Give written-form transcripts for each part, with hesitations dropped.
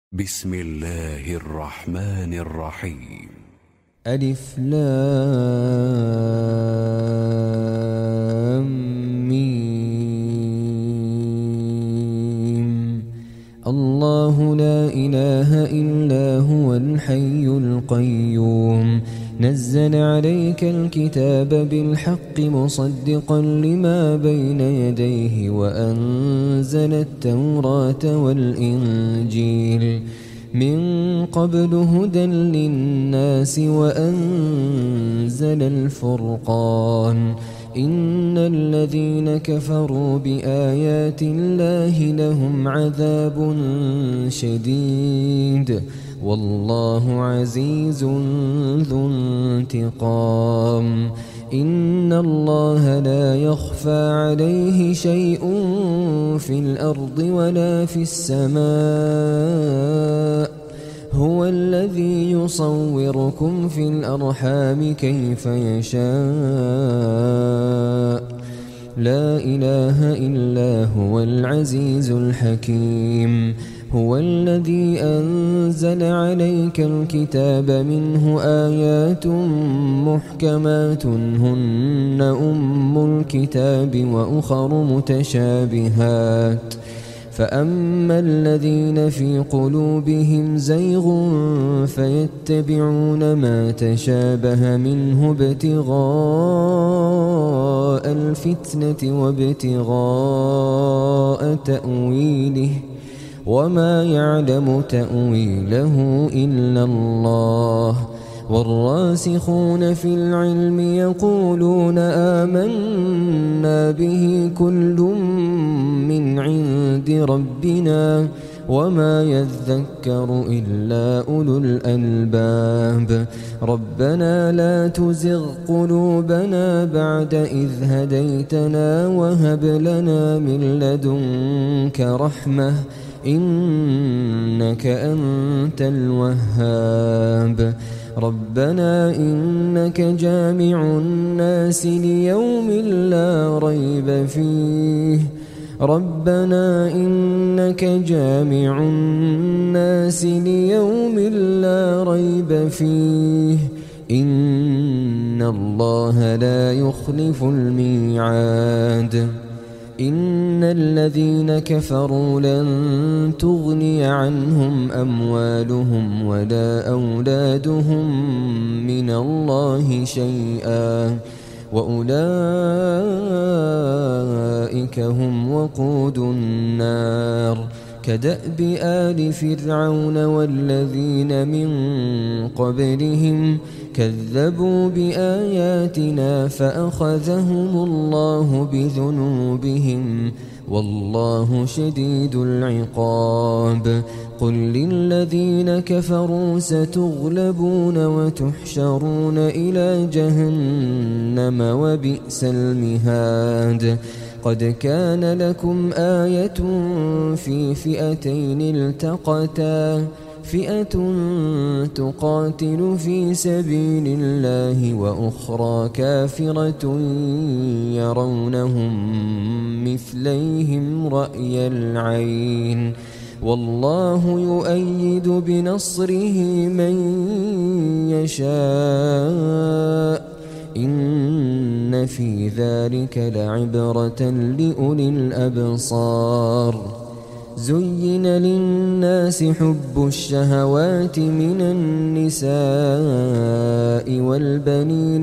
بسم الله الرحمن الرحيم. ألف لام ميم. الله لا إله إلا هو الحي القيوم، نزل عليك الكتاب بالحق مصدقا لما بين يديه وأنزل التوراة والإنجيل من قبل هدى للناس وأنزل الفرقان. إن الذين كفروا بآيات الله لهم عذاب شديد والله عزيز ذو انتقام. إن الله لا يخفى عليه شيء في الأرض ولا في السماء، هو الذي يصوركم في الأرحام كيف يشاء. لا إله إلا هو العزيز الحكيم. هو الذي أنزل عليك الكتاب منه آيات محكمات هن أم الكتاب وأخر متشابهات، فأما الذين في قلوبهم زيغ فيتبعون ما تشابه منه ابتغاء الفتنة وابتغاء تأويله وما يعلم تأويله إلا الله. والراسخون في العلم يقولون آمنا به كل من عند ربنا وما يذكر إلا أولو الألباب. ربنا لا تزغ قلوبنا بعد إذ هديتنا وهب لنا من لدنك رحمة إنك أنت الوهاب. ربنا إنك جامع الناس ليوم لا ريب فيه. ربنا إنك جامع الناس ليوم لا ريب فيه إن الله لا يخلف الميعاد. إن الذين كفروا لن تغني عنهم أموالهم ولا أولادهم من الله شيئا وأولئك هم وقود النار. كدأب آل فرعون والذين من قبلهم كذبوا بآياتنا فأخذهم الله بذنوبهم والله شديد العقاب. قل للذين كفروا ستغلبون وتحشرون إلى جهنم وبئس المهاد. قد كان لكم آية في فئتين التقتا، فئة تقاتل في سبيل الله وأخرى كافرة يرونهم مثليهم رأي العين والله يؤيد بنصره من يشاء إن في ذلك لعبرة لأولي الأبصار. زين للناس حب الشهوات من النساء والبنين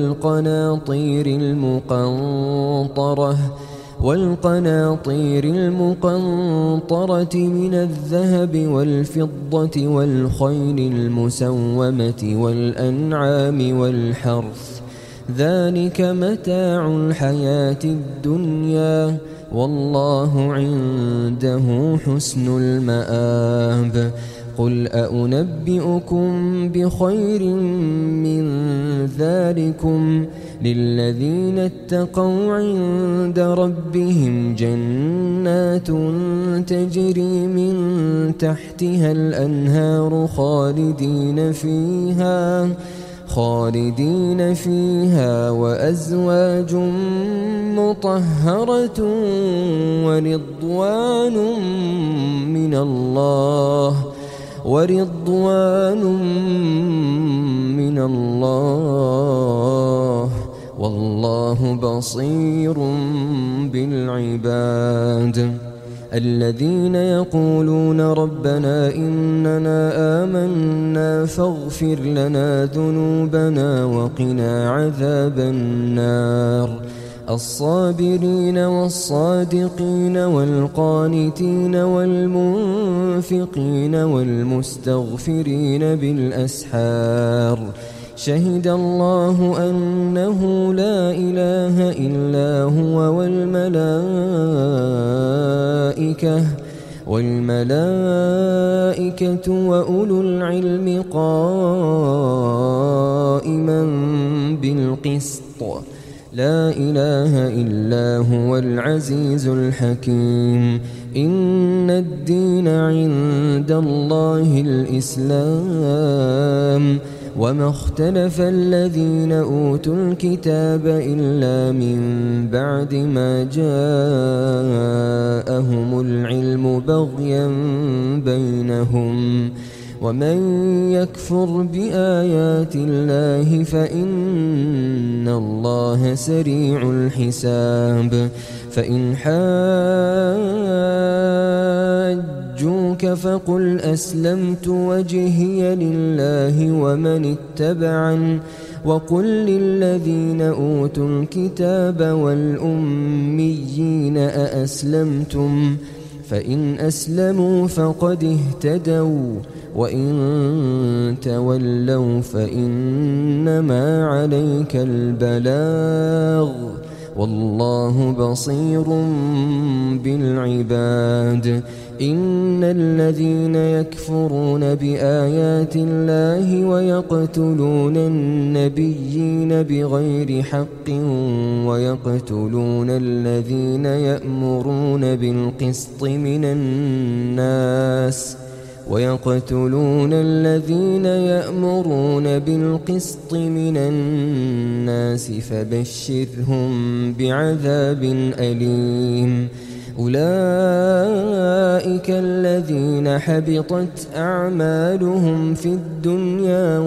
والقناطير المقنطرة من الذهب والفضة والخيل المسومة والأنعام والحرث، ذلك متاع الحياة الدنيا والله عنده حسن المآب. قل أنبئكم بخير من ذلكم للذين اتقوا عند ربهم جنات تجري من تحتها الأنهار خالدين فيها وأزواج مطهرة ورضوان من الله ورضوان من الله والله بصير بالعباد. الذين يقولون ربنا إننا آمنا فاغفر لنا ذنوبنا وقنا عذاب النار. الصابرين والصادقين والقانتين والمنفقين والمستغفرين بالأسحار. شهد الله أنه لا إله إلا هو والملائكة وأولو العلم قائما بالقسط. لا إله إلا هو العزيز الحكيم. إن الدين عند الله الإسلام وما اختلف الذين أوتوا الكتاب إلا من بعد ما جاءهم العلم بغيا بينهم. ومن يكفر بآيات الله فإن الله سريع الحساب. فإن حاجوك فقل أسلمت وجهي لله ومن اتبعن وقل للذين أوتوا الكتاب والأميين أأسلمتم فإن أسلموا فقد اهتدوا وإن تولوا فإنما عليك البلاغ والله بصير بالعباد. إن الذين يكفرون بآيات الله ويقتلون النبيين بغير حق ويقتلون الذين يأمرون بالقسط من الناس فبشرهم بعذاب أليم. أولئك الذين حبطت أعمالهم في الدنيا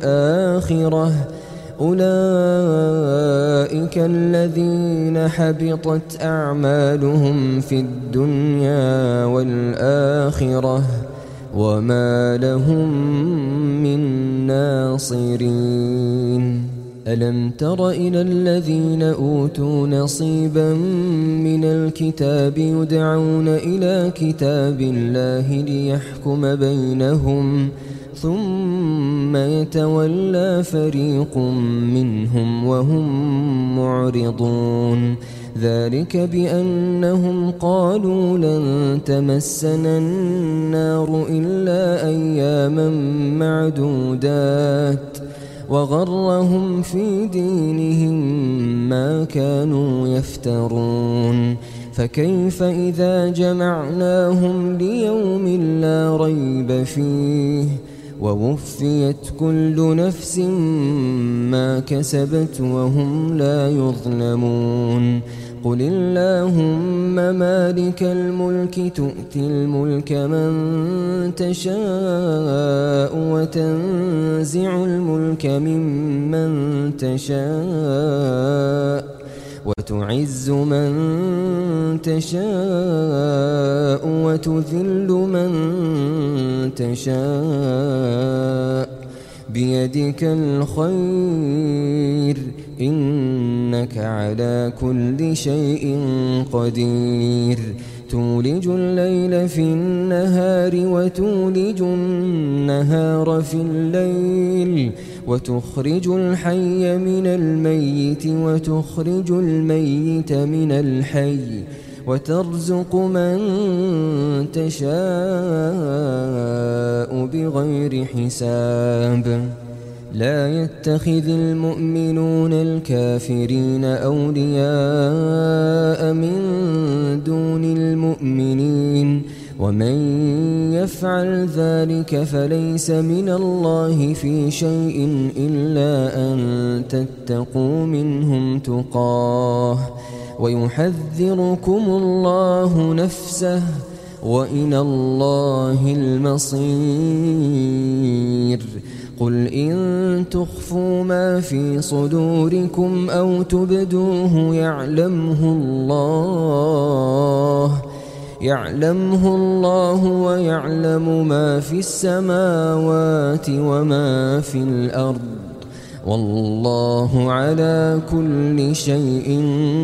والآخرة وما لهم من ناصرين. ألم تر إلى الذين أوتوا نصيبا من الكتاب يدعون إلى كتاب الله ليحكم بينهم ثم يتولى فريق منهم وهم معرضون. ذلك بأنهم قالوا لن تمسنا النار إلا أياما معدودات وغرهم في دينهم ما كانوا يفترون. فكيف إذا جمعناهم ليوم لا ريب فيه ووفيت كل نفس ما كسبت وهم لا يظلمون. قل اللهم مالك الملك تؤتي الملك من تشاء وتنزع الملك ممن تشاء وتعز من تشاء وتذل من تشاء بيدك الخير إنك على كل شيء قدير. تولج الليل في النهار وتولج النهار في الليل وتخرج الحي من الميت وتخرج الميت من الحي وترزق من تشاء بغير حساب. لا يتخذ المؤمنون الكافرين أولياء من دون المؤمنين ومن يفعل ذلك فليس من الله في شيء إلا أن تتقوا منهم تقاه ويحذركم الله نفسه وإلى الله المصير. قل إن تخفوا ما في صدوركم أو تبدوه يعلمه الله ويعلم ما في السماوات وما في الأرض، والله على كل شيء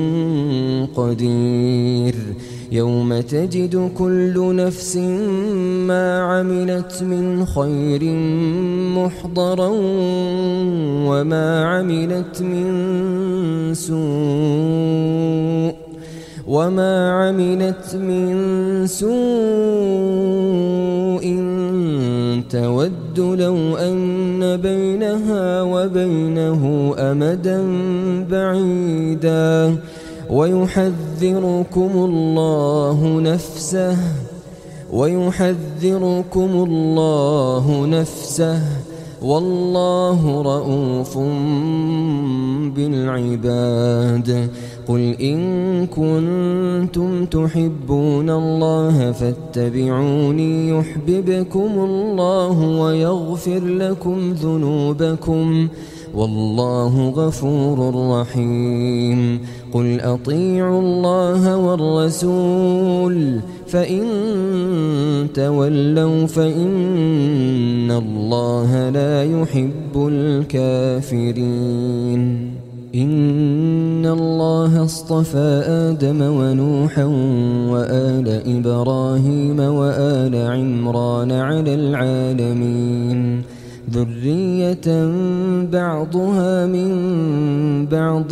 قدير. يوم تجد كل نفس ما عملت من خير محضرا وما عملت من سوء تود لو أن بينها وبينه أمدا بعيدا ويحذركم الله نفسه والله رؤوف بالعباد. قل إن كنتم تحبون الله فاتبعوني يحببكم الله ويغفر لكم ذنوبكم والله غفور رحيم. قل أطيعوا الله والرسول فإن تولوا فإن الله لا يحب الكافرين. إن الله اصطفى آدم ونوحا وآل إبراهيم وآل عمران على العالمين ذرية بعضها من بعض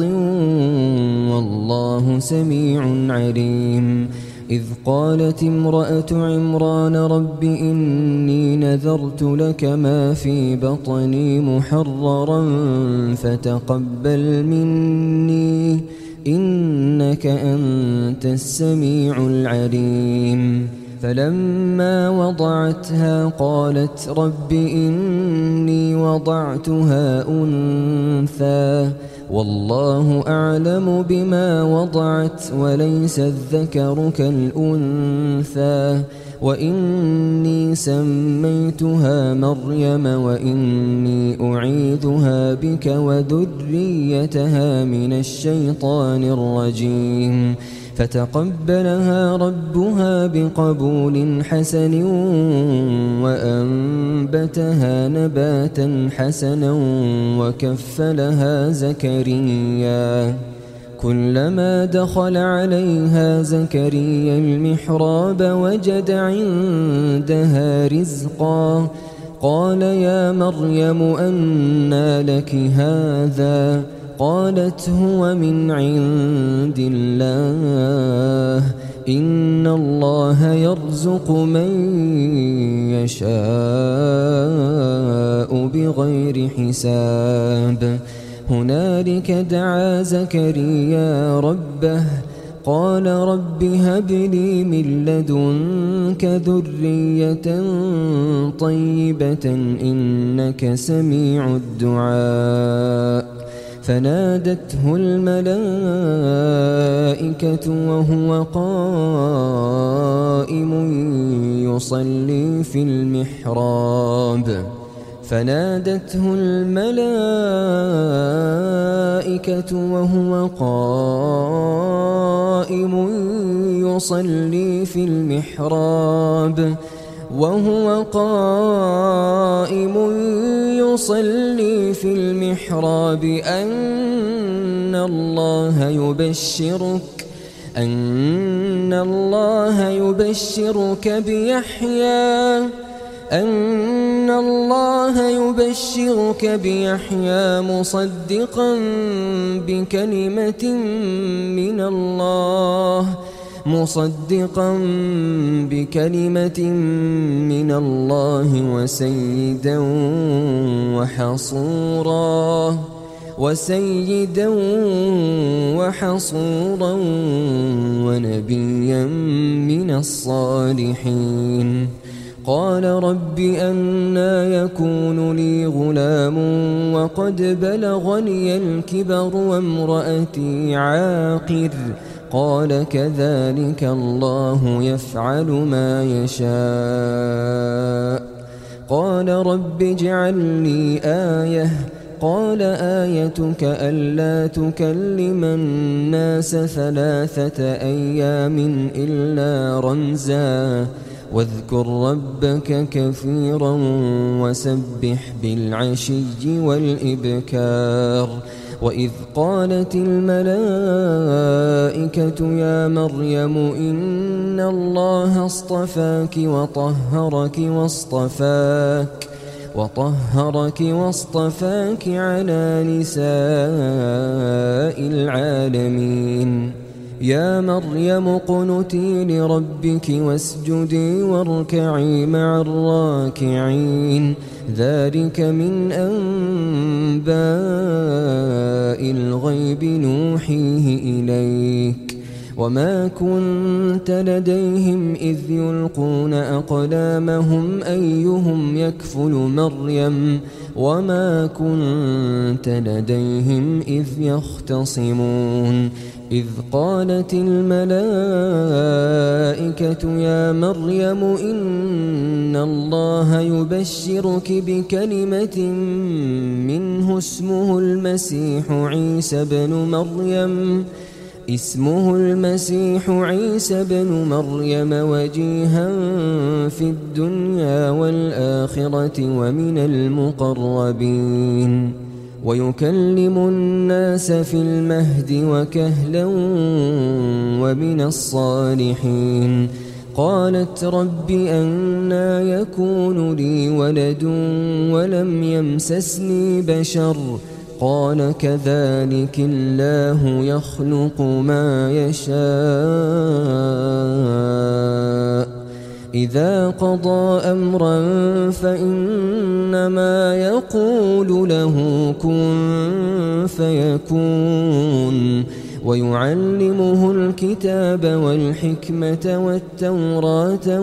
والله سميع عليم. إذ قالت امرأة عمران رب إني نذرت لك ما في بطني محررا فتقبل مني إنك أنت السميع العليم. فلما وضعتها قالت رب إني وضعتها أنثى والله أعلم بما وضعت وليس الذكر كالأنثى وإني سميتها مريم وإني أعيذها بك وذريتها من الشيطان الرجيم. فتقبلها ربها بقبول حسن وأنبتها نباتا حسنا وكفلها زكريا. كلما دخل عليها زكريا المحراب وجد عندها رزقا قال يا مريم أنى لك هذا قالت هو من عند الله إن الله يرزق من يشاء بغير حساب. هنالك دعا زكريا ربه قال رب هب لي من لدنك ذرية طيبة إنك سميع الدعاء. فنادته الملائكة وهو قائم يصلي في المحراب أن الله يبشرك بيحيى مصدقا بكلمة من الله وسيدا وحصورا ونبيا من الصالحين. قال رب أنى يكون لي غلام وقد بلغني الكبر وامرأتي عاقر قال كذلك الله يفعل ما يشاء قال رب اجعل لي آية قال آيتك ألا تكلم الناس 3 أيام إلا رمزا واذكر ربك كثيرا وسبح بالعشي والإبكار وإذ قالت الملائكة يا مريم إن الله اصطفاك وطهرك واصطفاك على نساء العالمين يا مريم اقنتي لربك واسجدي واركعي مع الراكعين ذلك من أنباء الغيب نوحيه إليك وما كنت لديهم إذ يلقون أقلامهم أيهم يكفل مريم وما كنت لديهم إذ يختصمون إذ قالت الملائكة يا مريم إن الله يبشرك بكلمة منه اسمه المسيح عيسى بن مريم وجيها في الدنيا والآخرة ومن المقربين ويكلم الناس في المهد وكهلا ومن الصالحين قالت رب أنى يكون لي ولد ولم يمسسني بشر قال كذلك الله يخلق ما يشاء إذا قضى أمرا فإنما يقول له كن فيكون ويعلمه الكتاب والحكمة والتوراة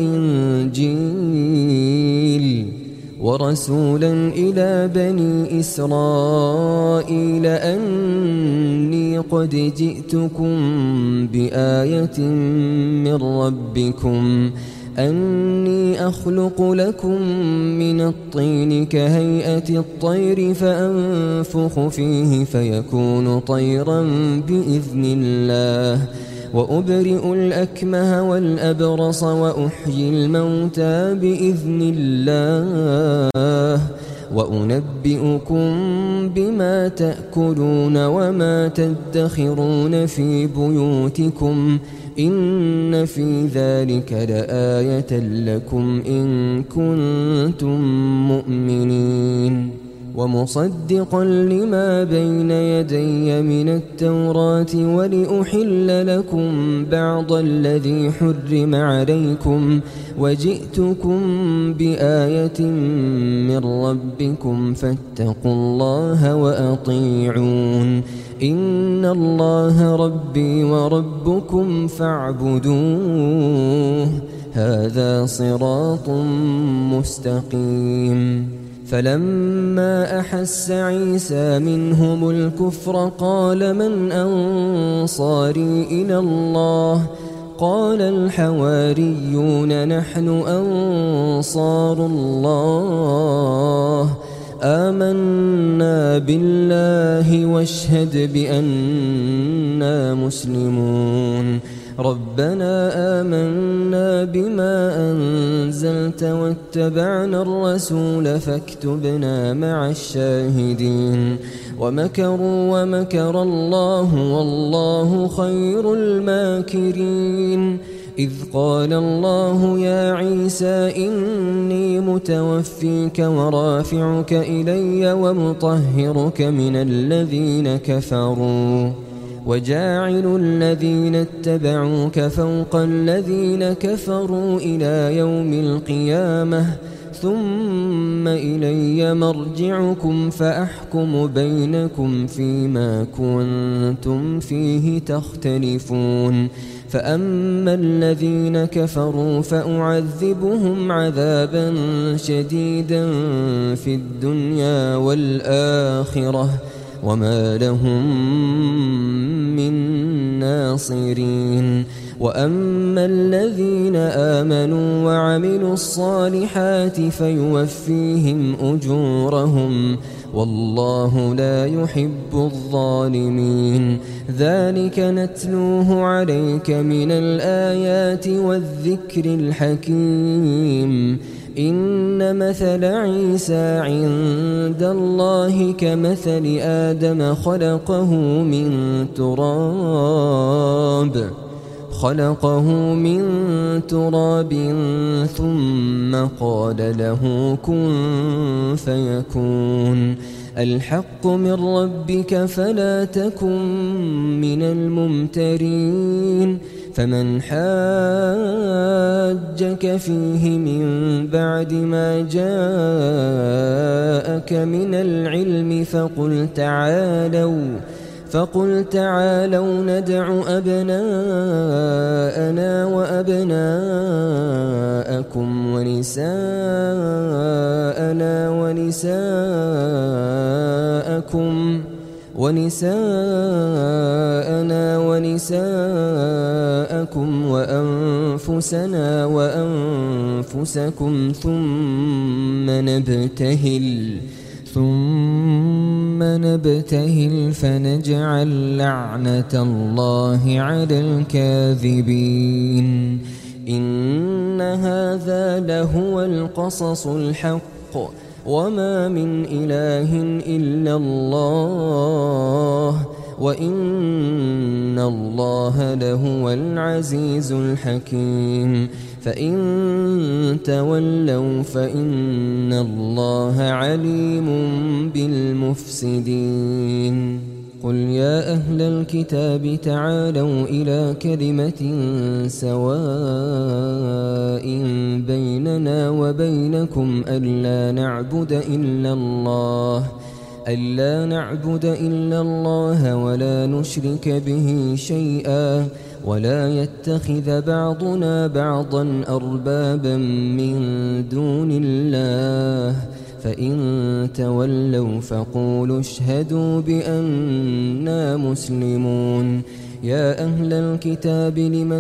والإنجيل ورسولا إلى بني إسرائيل أني قد جئتكم بآية من ربكم أني أخلق لكم من الطين كهيئة الطير فأنفخ فيه فيكون طيرا بإذن الله وأبرئ الأكمه والأبرص وأحيي الموتى بإذن الله وأنبئكم بما تأكلون وما تدخرون في بيوتكم إن في ذلك لآية لكم إن كنتم مؤمنين ومصدقا لما بين يدي من التوراة ولأحل لكم بعض الذي حرم عليكم وجئتكم بآية من ربكم فاتقوا الله وأطيعون إن الله ربي وربكم فاعبدوه هذا صراط مستقيم فلما أحس عيسى منهم الكفر قال من أنصاري إلى الله قال الحواريون نحن أنصار الله آمنا بالله واشهد بأننا مسلمون ربنا آمنا بما أنزلت واتبعنا الرسول فاكتبنا مع الشاهدين ومكروا ومكر الله والله خير الماكرين إذ قال الله يا عيسى إني متوفيك ورافعك إلي ومطهرك من الذين كفروا وجاعل الذين اتبعوك فوق الذين كفروا إلى يوم القيامة ثم إلي مرجعكم فأحكم بينكم فيما كنتم فيه تختلفون فأما الذين كفروا فأعذبهم عذابا شديدا في الدنيا والآخرة وما لهم من ناصرين. وأما الذين آمنوا وعملوا الصالحات فيوفيهم أجورهم والله لا يحب الظالمين. ذلك نتلوه عليك من الآيات والذكر الحكيم. إن مثل عيسى عند الله كمثل آدم خلقه من تراب ثم قال له كن فيكون. الحق من ربك فلا تكن من الممترين. فمن حاجك فيه من بعد ما جاءك من العلم فقل تعالوا ندع أبناءنا وأبناءكم ونساءنا ونساءكم وأنفسنا وأنفسكم ثم نبتهل فنجعل لعنة الله على الكاذبين. إن هذا لهو القصص الحق وما من إله إلا الله وإن الله لهو العزيز الحكيم. فإن تولوا فإن الله عليم بالمفسدين. قل يا أهل الكتاب تعالوا إلى كلمة سواء بيننا وبينكم ألا نعبد إلا الله ولا نشرك به شيئا ولا يتخذ بعضنا بعضا أربابا من دون الله. فإن تولوا فقولوا اشهدوا بأننا مسلمون. يا أهل الكتاب لم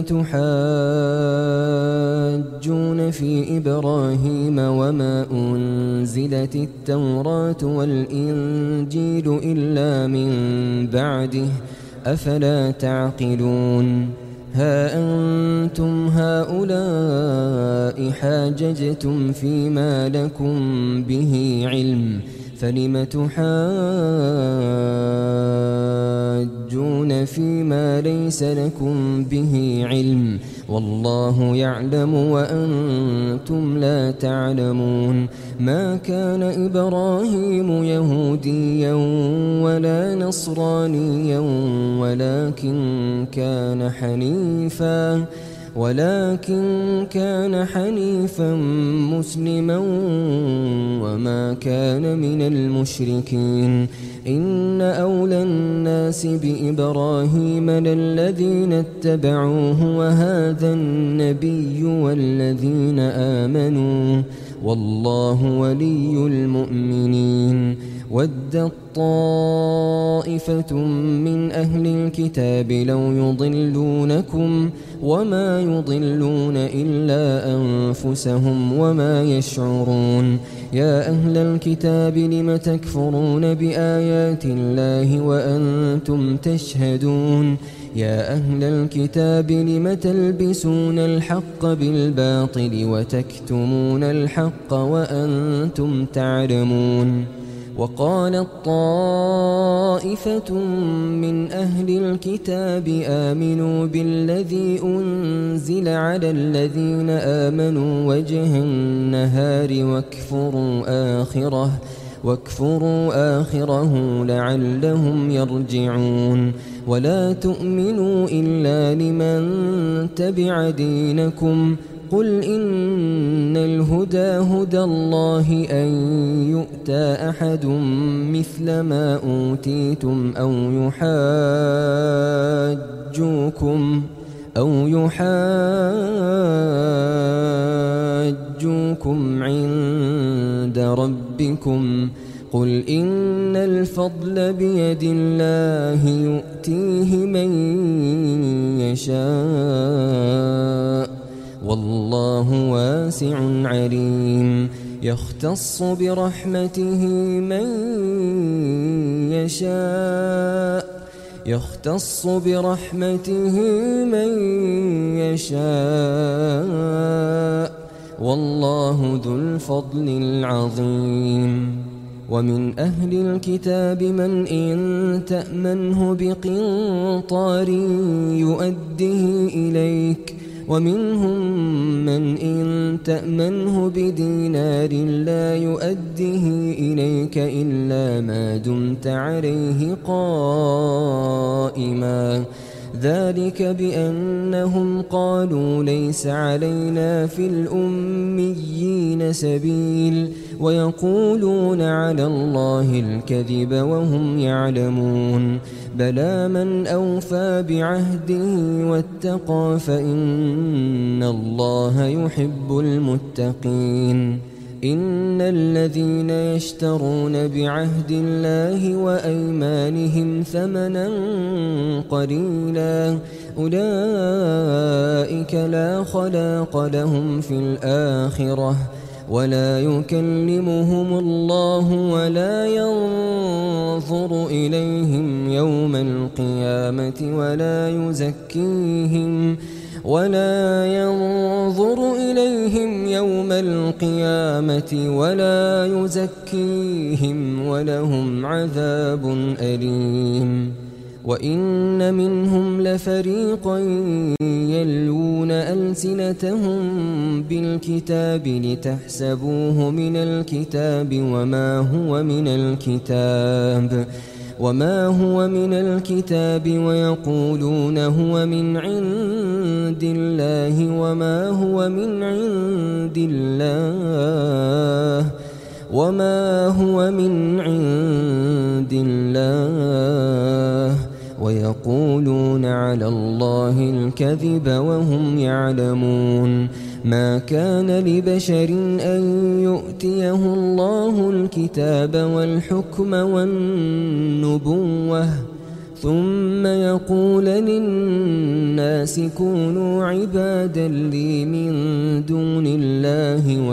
تحاجون في إبراهيم وما أنزلت التوراة والإنجيل إلا من بعده أفلا تعقلون. ها أنتم هؤلاء حاججتم فيما لكم به علم فلم تحاجون فيما ليس لكم به علم والله يعلم وأنتم لا تعلمون. ما كان إبراهيم يهوديا ولا نصرانيا ولكن كان حنيفا مسلما وما كان من المشركين. إن أولى الناس بإبراهيم للذين اتبعوه وهذا النبي والذين آمنوا والله ولي المؤمنين. ودت طائفة من أهل الكتاب لو يضلونكم وما يضلون إلا أنفسهم وما يشعرون. يا أهل الكتاب لم تكفرون بآيات الله وأنتم تشهدون. يا أهل الكتاب لم تلبسون الحق بالباطل وتكتمون الحق وأنتم تعلمون. وقالت طائفة من أهل الكتاب آمنوا بالذي أنزل على الذين آمنوا وجه النهار واكفروا آخره لعلهم يرجعون. ولا تؤمنوا إلا لمن تبع دينكم قل إن الهدى هدى الله أن يؤتى أحد مثل ما أوتيتم أو يحاجوكم عند ربكم قل إن الفضل بيد الله يؤتيه من يشاء والله واسع عليم يختص برحمته من يشاء والله ذو الفضل العظيم ومن أهل الكتاب من إن تأمنه بقنطار يؤده إليك ومنهم من إن تأمنه بدينار لا يؤده إليك إلا ما دمت عليه قائما ذلك بأنهم قالوا ليس علينا في الأميين سبيل ويقولون على الله الكذب وهم يعلمون بلى من أوفى بعهده واتقى فإن الله يحب المتقين إن الذين يشترون بعهد الله وأيمانهم ثمنا قليلا أولئك لا خلاق لهم في الآخرة ولا يكلمهم الله ولا ينظر إليهم يوم القيامة ولا يزكيهم ولهم عذاب أليم وإن منهم لفريقا يلوون ألسنتهم بالكتاب لتحسبوه من الكتاب وما هو من الكتاب ويقولون هو من عند الله وما هو من عند الله ويقولون على الله الكذب وهم يعلمون ما كان لبشر أن يؤتيه الله الكتاب والحكم والنبوة ثم يقول للناس كونوا عبادا لي من دون الله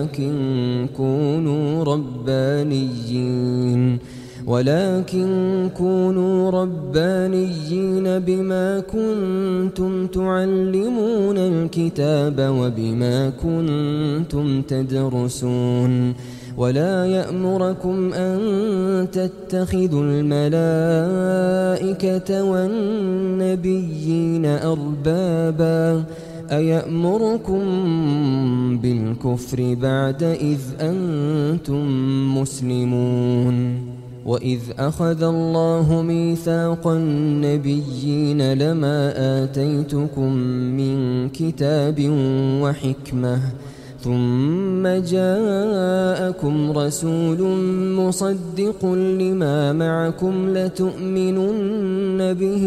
ولكن كونوا ربانيين بما كنتم تعلمون الكتاب وبما كنتم تدرسون ولا يأمركم أن تتخذوا الملائكة والنبيين أربابا أيأمركم بالكفر بعد إذ أنتم مسلمون وإذ أخذ الله ميثاق النبيين لما آتيتكم من كتاب وحكمة ثم جاءكم رسول مصدق لما معكم لتؤمنن به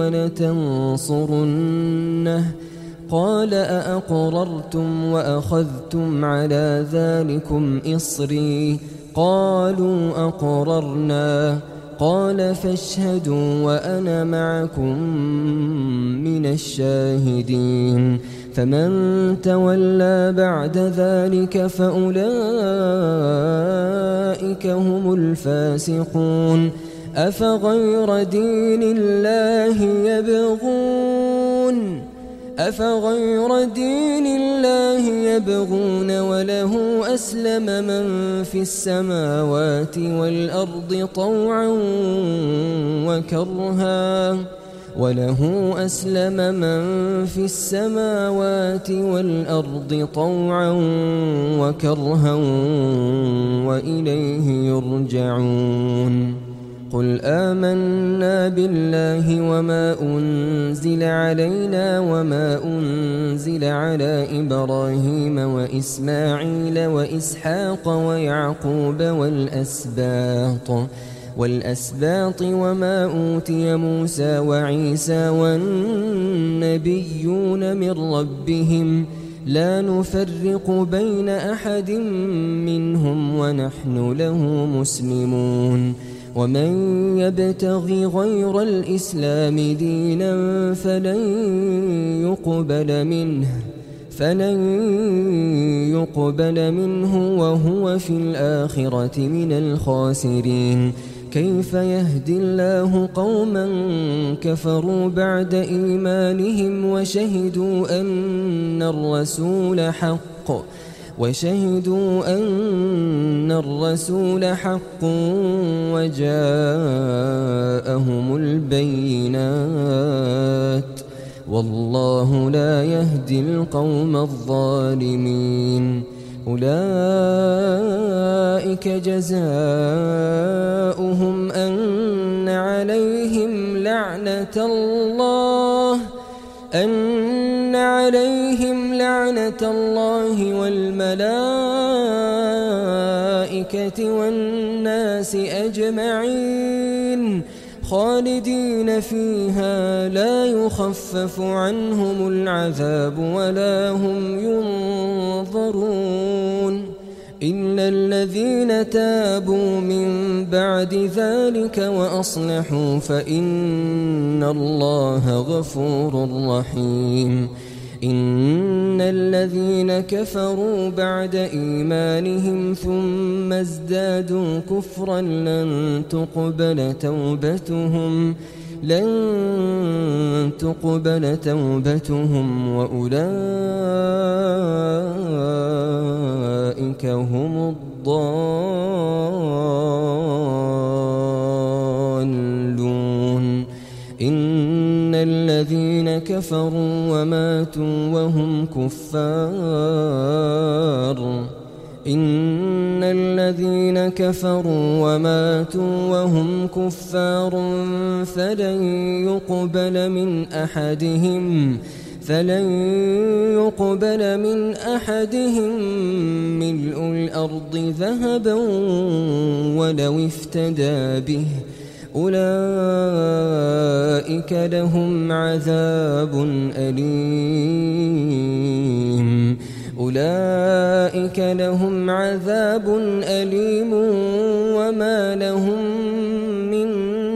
ولتنصرنه قال أأقررتم وأخذتم على ذلكم إصري قالوا أقررنا قال فاشهدوا وأنا معكم من الشاهدين فمن تولى بعد ذلك فأولئك هم الفاسقون أفغير دين الله يبغون وله أسلم من في السماوات والأرض طوعا وكرها وإليه يرجعون قل آمنا بالله وما أنزل علينا وما أنزل على إبراهيم وإسماعيل وإسحاق ويعقوب والأسباط وما أوتي موسى وعيسى والنبيون من ربهم لا نفرق بين أحد منهم ونحن له مسلمون ومن يبتغي غير الإسلام دينا فلن يقبل منه وهو في الآخرة من الخاسرين كيف يهدي الله قوما كفروا بعد إيمانهم وشهدوا أن الرسول حق وجاءهم البينات والله لا يهدي القوم الظالمين أولئك جزاؤهم أن عليهم لعنة الله والملائكة والناس أجمعين خالدين فيها لا يخفف عنهم العذاب ولا هم ينظرون إلا الذين تابوا من بعد ذلك وأصلحوا فإن الله غفور رحيم إن الذين كفروا بعد إيمانهم ثم ازدادوا كفرا لن تقبل توبتهم وأولئك هم الضالون إن الذين كفروا وماتوا وهم كفار فلن يقبل من أحدهم ملء الأرض ذهبا ولو افتدى به أولئك لهم عذاب أليم وما لهم من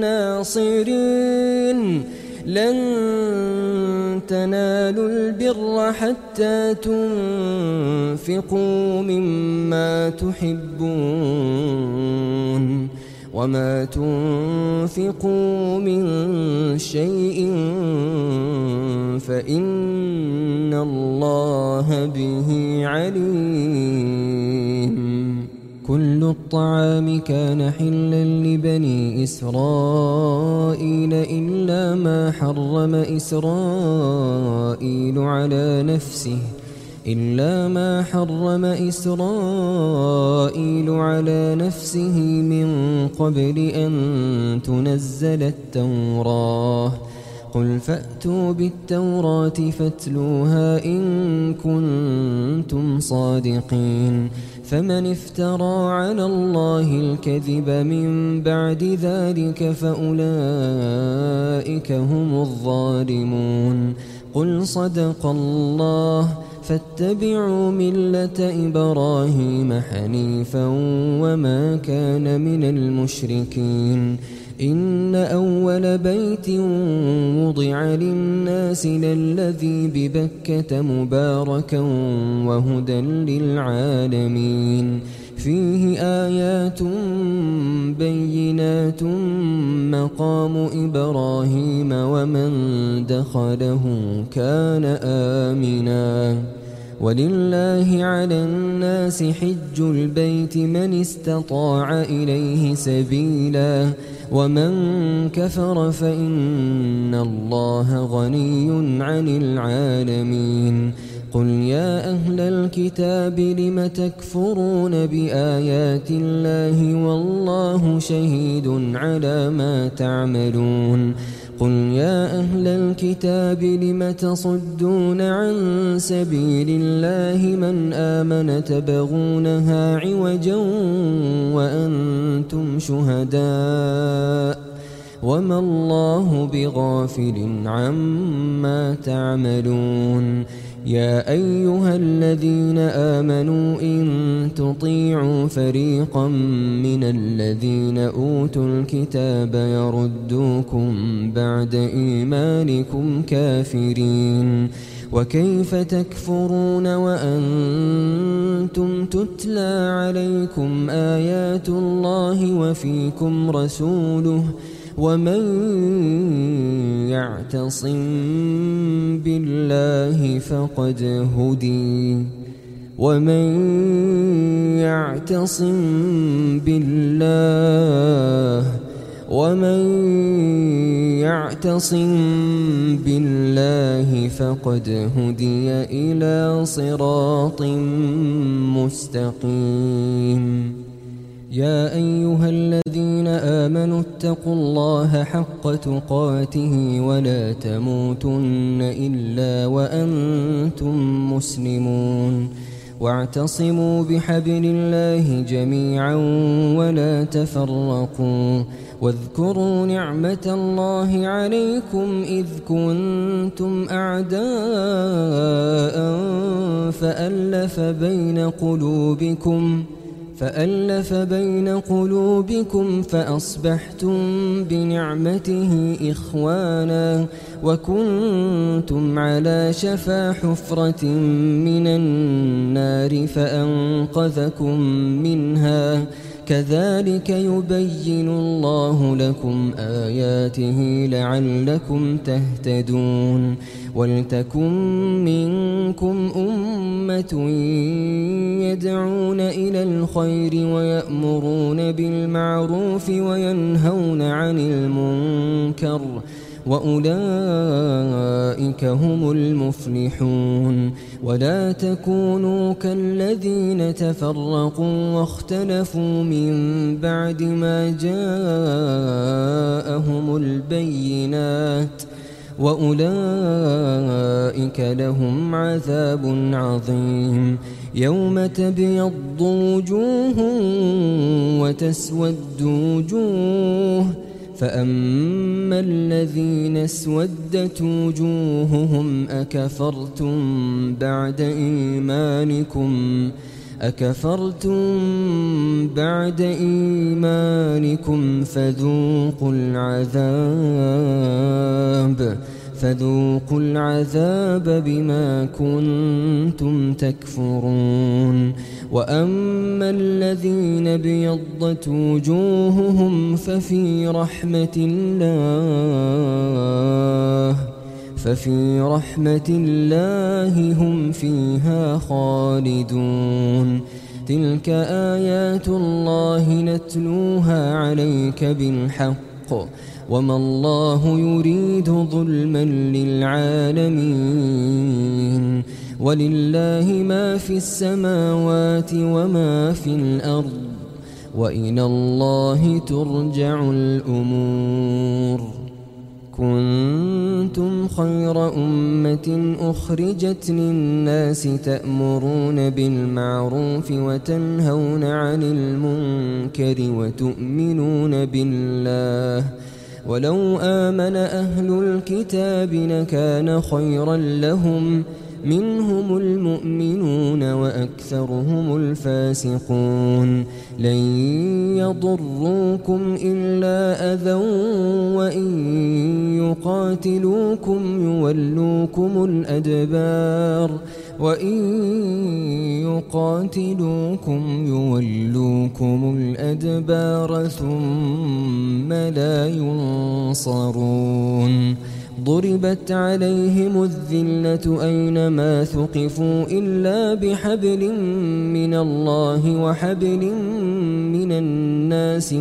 ناصرين لن تنالوا البر حتى تنفقوا مما تحبون وما تنفقوا من شيء فإن الله به عليم كل الطعام كان حلا لبني إسرائيل إلا ما حرم إسرائيل على نفسه من قبل أن تنزل التوراة قل فأتوا بالتوراة فاتلوها إن كنتم صادقين فمن افترى على الله الكذب من بعد ذلك فأولئك هم الظالمون قل صدق الله فاتبعوا ملة إبراهيم حنيفا وما كان من المشركين إن أول بيت وضع للناس للذي ببكة مباركا وهدى للعالمين فيه آيات بينات مقام إبراهيم ومن دخله كان آمنا ولله على الناس حج البيت من استطاع إليه سبيلا ومن كفر فإن الله غني عن العالمين قل يا أهل الكتاب لم تكفرون بآيات الله والله شهيد على ما تعملون قل يا أهل الكتاب لم تصدون عن سبيل الله من آمن تبغونها عوجا وأنتم شهداء وما الله بغافل عما تعملون يا أيها الذين آمنوا إن تطيعوا فريقا من الذين أوتوا الكتاب يردوكم بعد إيمانكم كافرين وكيف تكفرون وأنتم تتلى عليكم آيات الله وفيكم رسوله ومن يعتصم بالله فقد هدي فقد هدي إلى صراط مستقيم يا أيها الذين آمنوا اتقوا الله حق تقاته ولا تموتن إلا وأنتم مسلمون واعتصموا بحبل الله جميعا ولا تفرقوا واذكروا نعمة الله عليكم إذ كنتم أعداء فألف بين قلوبكم فأصبحتم بنعمته إخوانا وكنتم على شفا حفرة من النار فأنقذكم منها كذلك يبين الله لكم آياته لعلكم تهتدون ولتكن منكم أمة يدعون إلى الخير ويأمرون بالمعروف وينهون عن المنكر وأولئك هم المفلحون ولا تكونوا كالذين تفرقوا واختلفوا من بعد ما جاءهم البينات وأولئك لهم عذاب عظيم يوم تبيض وجوه وتسود وجوه فأما الذين اسودت وجوههم أكفرتم بعد إيمانكم فذوقوا العذاب بما كنتم تكفرون وأما الذين ابيضت وجوههم ففي رحمة الله هم فيها خالدون تلك آيات الله نتلوها عليك بالحق وما الله يريد ظلما للعالمين ولله ما في السماوات وما في الأرض وإلى الله ترجع الأمور كنتم خير أمة أخرجت للناس تأمرون بالمعروف وتنهون عن المنكر وتؤمنون بالله ولو آمن أهل الكتاب لكان خيرا لهم منهم المؤمنون وأكثرهم الفاسقون لن يضروكم إلا أذى وإن يقاتلوكم يولوكم الأدبار ثم لا ينصرون ضربت عليهم الذلة أينما ثقفوا إلا بحبل من الله وحبل من الناس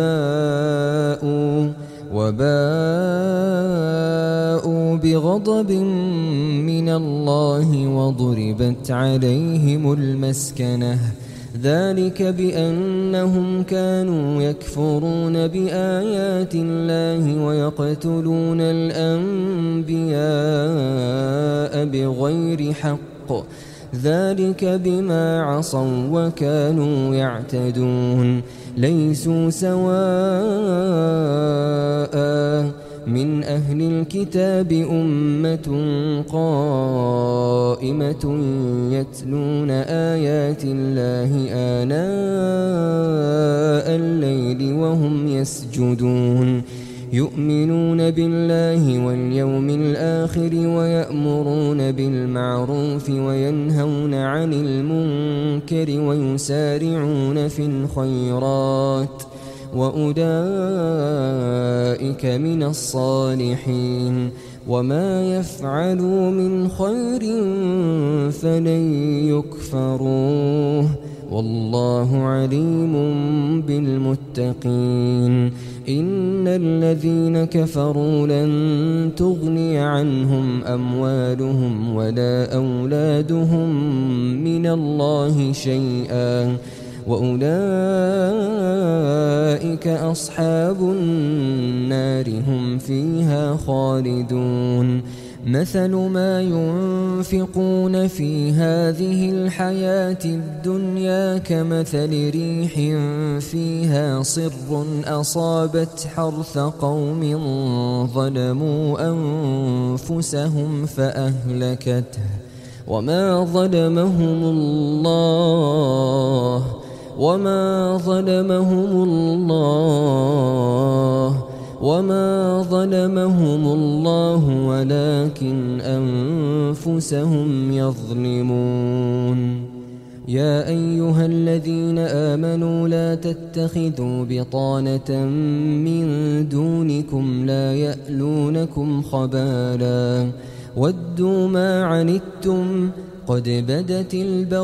وباءوا بغضب من الله وضربت عليهم المسكنة ذلك بأنهم كانوا يكفرون بآيات الله ويقتلون الأنبياء بغير حق ذلك بما عصوا وكانوا يعتدون ليسوا سواء من أهل الكتاب أمة قائمة يتلون آيات الله آناء الليل وهم يسجدون يؤمنون بالله واليوم الآخر ويأمرون بالمعروف وينهون عن المنكر ويسارعون في الخيرات وأولئك من الصالحين وما يفعلوا من خير فلن يكفروه والله عليم بالمتقين إن الذين كفروا لن تغني عنهم أموالهم ولا أولادهم من الله شيئا وأولئك أصحاب النار هم فيها خالدون مثل ما ينفقون في هذه الحياة الدنيا كمثل ريح فيها صر أصابت حرث قوم ظلموا أنفسهم فأهلكته وما ظلمهم الله ولكن أنفسهم يظلمون يا أيها الذين آمنوا لا تتخذوا بطانة من دونكم لا يألونكم خبالا ودوا ما عنتم قد بدت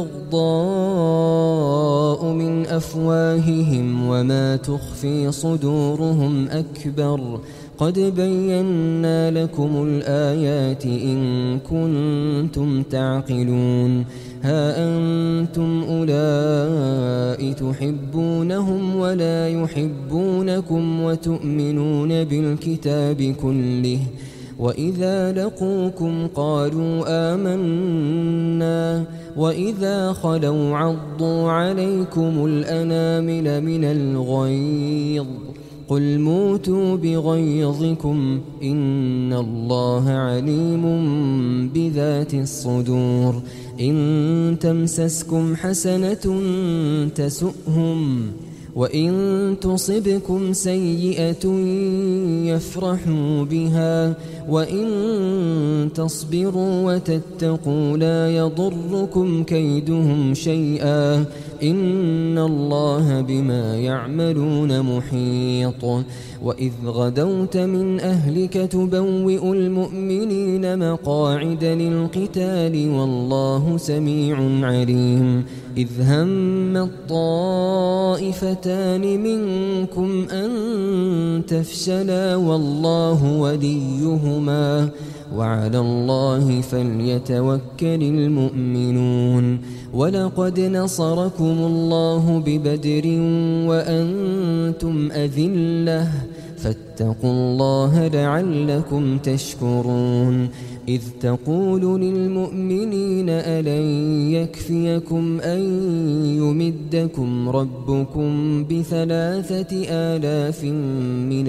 البغضاء من أفواههم وما تخفي صدورهم أكبر قد بينا لكم الآيات إن كنتم تعقلون ها أنتم أولئك تحبونهم ولا يحبونكم وتؤمنون بالكتاب كله وإذا لقوكم قالوا آمنا وإذا خلوا عضوا عليكم الأنامل من الغيظ قل موتوا بغيظكم إن الله عليم بذات الصدور إن تمسسكم حسنة تسؤهم وإن تصبكم سيئة يفرحوا بها وإن تصبروا وتتقوا لا يضركم كيدهم شيئا إن الله بما يعملون محيط وإذ غدوت من أهلك تبوئ المؤمنين مقاعد للقتال والله سميع عليم إذ هم الطائفتان منكم أن تفشلا والله وليهما وعلى الله فليتوكل المؤمنون ولقد نصركم الله ببدر وأنتم أذلة فاتقوا الله لعلكم تشكرون إذ تقول للمؤمنين ألن يكفيكم أن يمدكم ربكم ب3,000 من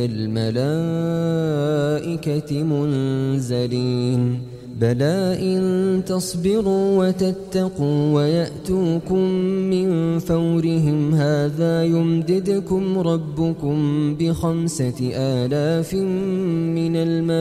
الملائكة منزلين بلى إن تصبروا وتتقوا ويأتوكم من فورهم هذا يمددكم ربكم ب5,000 من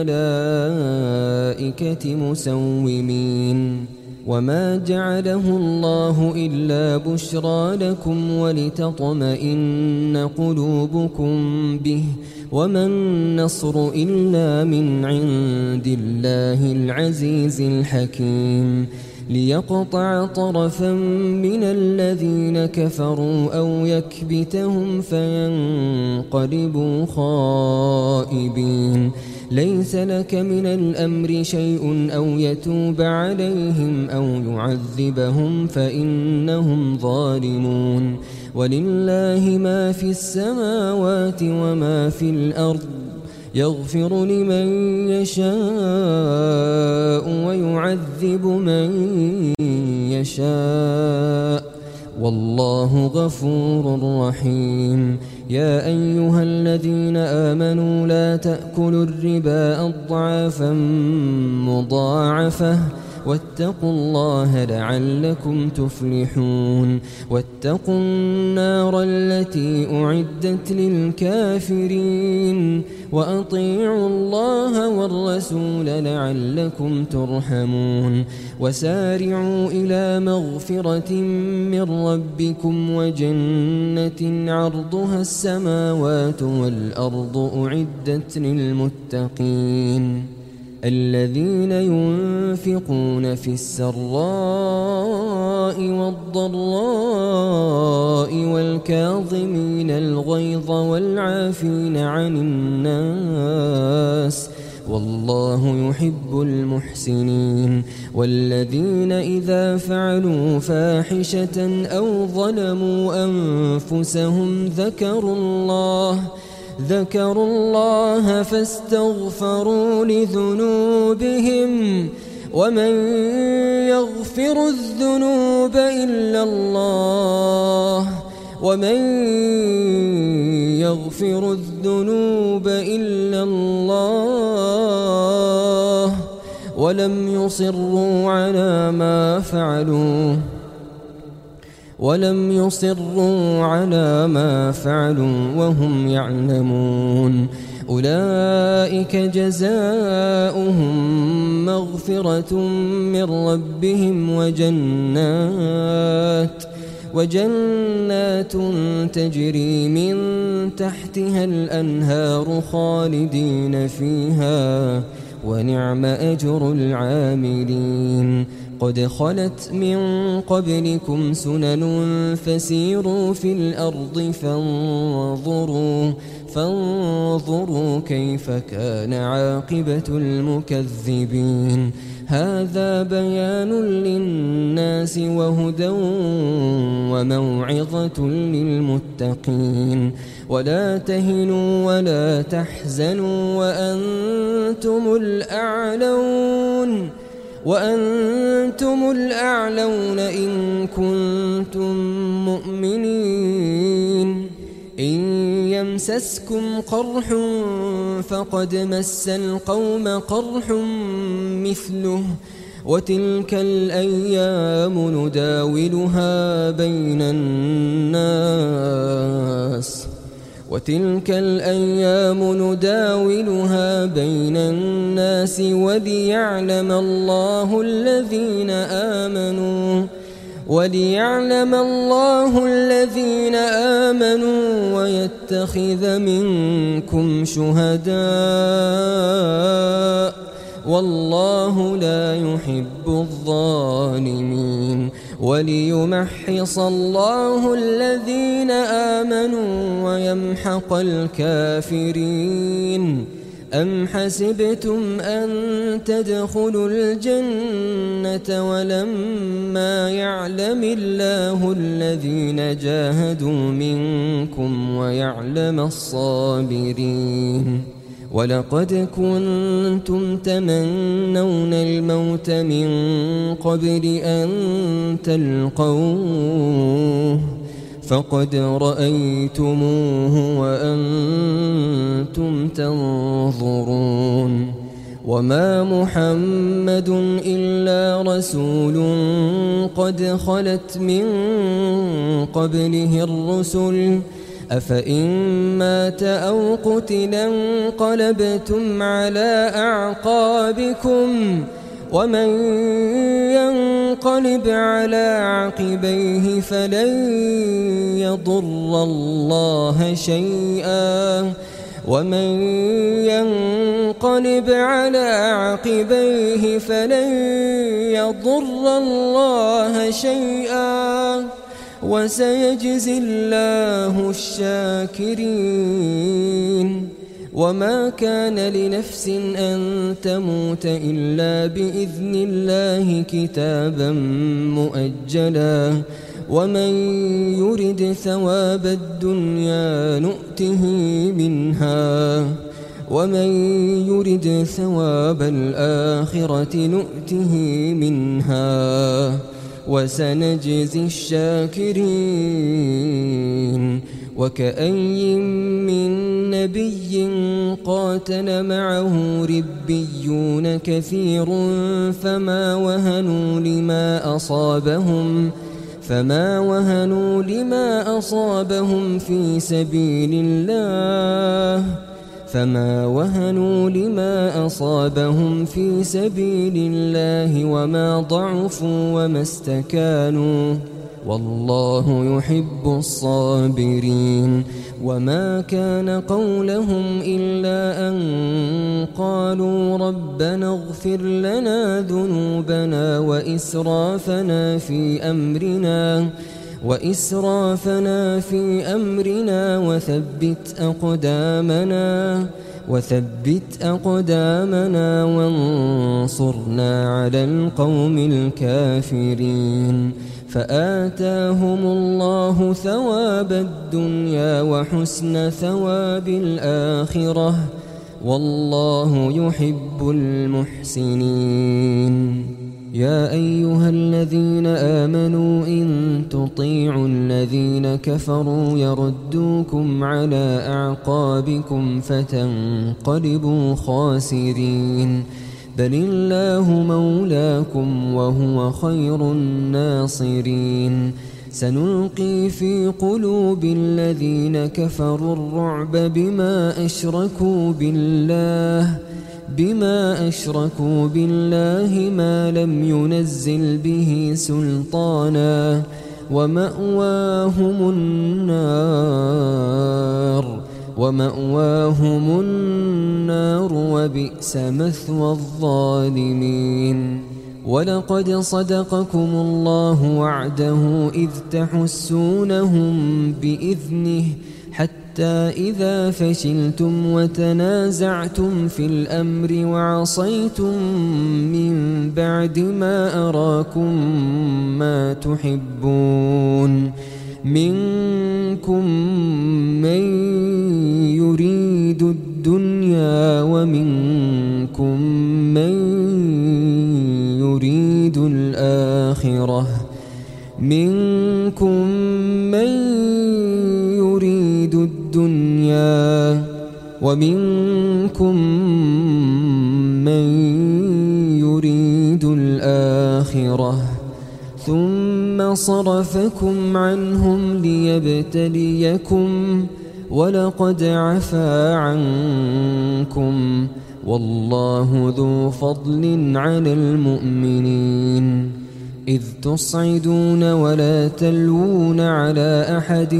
الملائكة مسومين وما جعله الله إلا بشرى لكم ولتطمئن قلوبكم به وما النصر إلا من عند الله العزيز الحكيم ليقطع طرفا من الذين كفروا أو يكبتهم فينقلبوا خائبين ليس لك من الأمر شيء أو يتوب عليهم أو يعذبهم فإنهم ظالمون ولله ما في السماوات وما في الأرض يغفر لمن يشاء ويعذب من يشاء والله غفور رحيم. يا أيها الذين آمنوا لا تأكلوا الربا أضعافا مضاعفة واتقوا الله لعلكم تفلحون. واتقوا النار التي أعدت للكافرين وأطيعوا الله والرسول لعلكم ترحمون. وسارعوا إلى مغفرة من ربكم وجنة عرضها السماوات والأرض أعدت للمتقين الذين ينفقون في السراء والضراء والكاظمين الغيظ والعافين عن الناس والله يحب المحسنين. والذين إذا فعلوا فاحشة أو ظلموا أنفسهم ذكروا الله فاستغفروا لذنوبهم ومن يغفر الذنوب إلا الله ولم يصروا على ما فعلوا وهم يعلمون. أولئك جزاؤهم مغفرة من ربهم وجنات تجري من تحتها الأنهار خالدين فيها ونعم أجر العاملين. قد خلت من قبلكم سنن فسيروا في الأرض فانظروا كيف كان عاقبة المكذبين. هذا بيان للناس وهدى وموعظة للمتقين. ولا تهنوا ولا تحزنوا وأنتم الأعلون إن كنتم مؤمنين. إن يمسسكم قرح فقد مس القوم قرح مثله وتلك الأيام نداولها بين الناس وليعلم الله الذين آمنوا ويتخذ منكم شهداء والله لا يحب الظالمين. وليمحص الله الذين آمنوا ويمحق الكافرين. أم حسبتم أن تدخلوا الجنة ولما يعلم الله الذين جاهدوا منكم ويعلم الصابرين. ولقد كنتم تمنون الموت من قبل أن تلقوه فقد رأيتموه وأنتم تنظرون. وما محمد إلا رسول قد خلت من قبله الرسل أفإن مات أو قتل انقلبتم على أعقابكم ومن ينقلب على عقبيه فلن يضر الله شيئا وسيجزي الله الشاكرين. وما كان لنفس أن تموت إلا بإذن الله كتابا مؤجلا ومن يرد ثواب الدنيا نؤته منها ومن يرد ثواب الآخرة نؤته منها وسنجزي الشاكرين. وكأي من نبي قاتل معه ربيون كثير فما وهنوا لما أصابهم في سبيل الله وما ضعفوا وما استكانوا والله يحب الصابرين. وما كان قولهم إلا أن قالوا ربنا اغفر لنا ذنوبنا وإسرافنا في أمرنا وثبت أقدامنا وانصرنا على القوم الكافرين. فآتاهم الله ثواب الدنيا وحسن ثواب الآخرة والله يحب المحسنين. يا أيها الذين آمنوا إن تطيعوا الذين كفروا يردوكم على أعقابكم فتنقلبوا خاسرين. بل الله مولاكم وهو خير الناصرين. سنلقي في قلوب الذين كفروا الرعب بما أشركوا بالله ما لم ينزل به سلطانا ومأواهم النار وبئس مثوى الظالمين. ولقد صدقكم الله وعده إذ تحسونهم بإذنه حتى إذا فشلتم وتنازعتم في الأمر وعصيتم من بعد ما أراكم ما تحبون منكم من يريد الدنيا ومنكم من يريد الآخرة ثم صرفكم عنهم ليبتليكم ولقد عفا عنكم والله ذو فضل على المؤمنين. إذ تصعدون ولا تلوون على أحد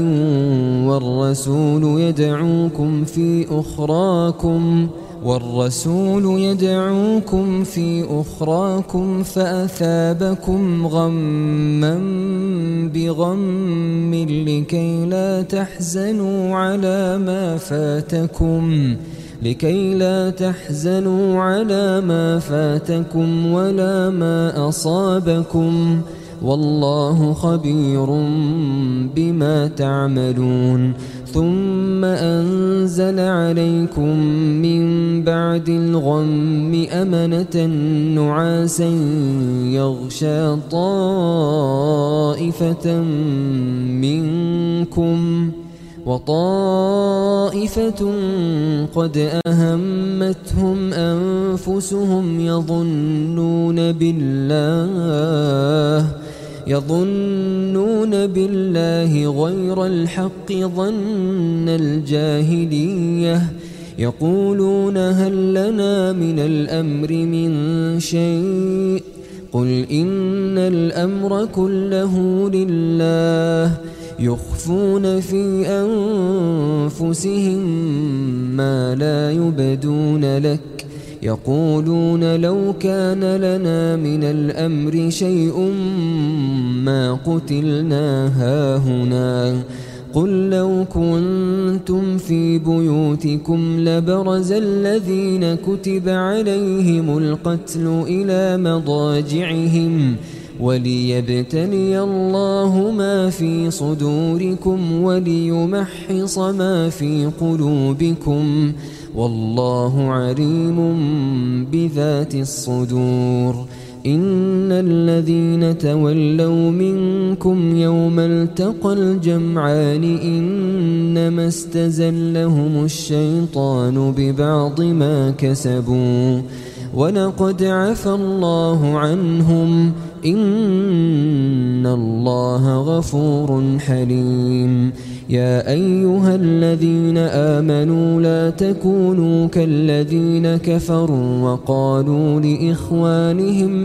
والرسول يدعوكم في أخراكم فأثابكم غما بغم لكي لا تحزنوا على ما فاتكم ولا ما أصابكم والله خبير بما تعملون. ثم أنزل عليكم من بعد الغم أمنة نعاسا يغشى طائفة منكم وطائفة قد أهمتهم أنفسهم يظنون بالله غير الحق ظن الجاهلية يقولون هل لنا من الأمر من شيء قل إن الأمر كله لله يخفون في أنفسهم ما لا يبدون لك يقولون لو كان لنا من الأمر شيء ما قتلنا هاهنا قل لو كنتم في بيوتكم لبرز الذين كتب عليهم القتل إلى مضاجعهم وليبتلي الله ما في صدوركم وليمحص ما في قلوبكم والله عليم بذات الصدور. إن الذين تولوا منكم يوم التقى الجمعان إنما استزلهم الشيطان ببعض ما كسبوا ولقد عفى الله عنهم إن الله غفور حليم. يا أيها الذين آمنوا لا تكونوا كالذين كفروا وقالوا لإخوانهم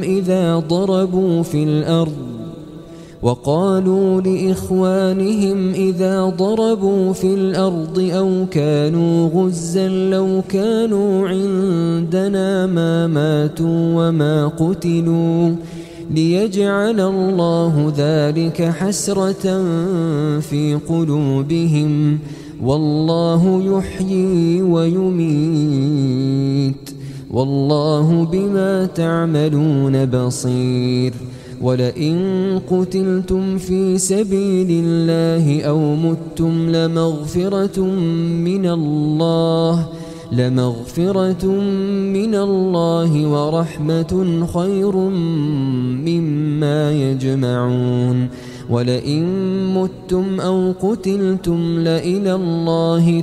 إذا ضربوا في الأرض أو كانوا غزا لو كانوا عندنا ما ماتوا وما قتلوا ليجعل الله ذلك حسرة في قلوبهم والله يحيي ويميت والله بما تعملون بصير. ولئن قتلتم في سبيل الله أو متم لمغفرة من الله ورحمة خير مما يجمعون. ولئن متم أو قتلتم لإلى الله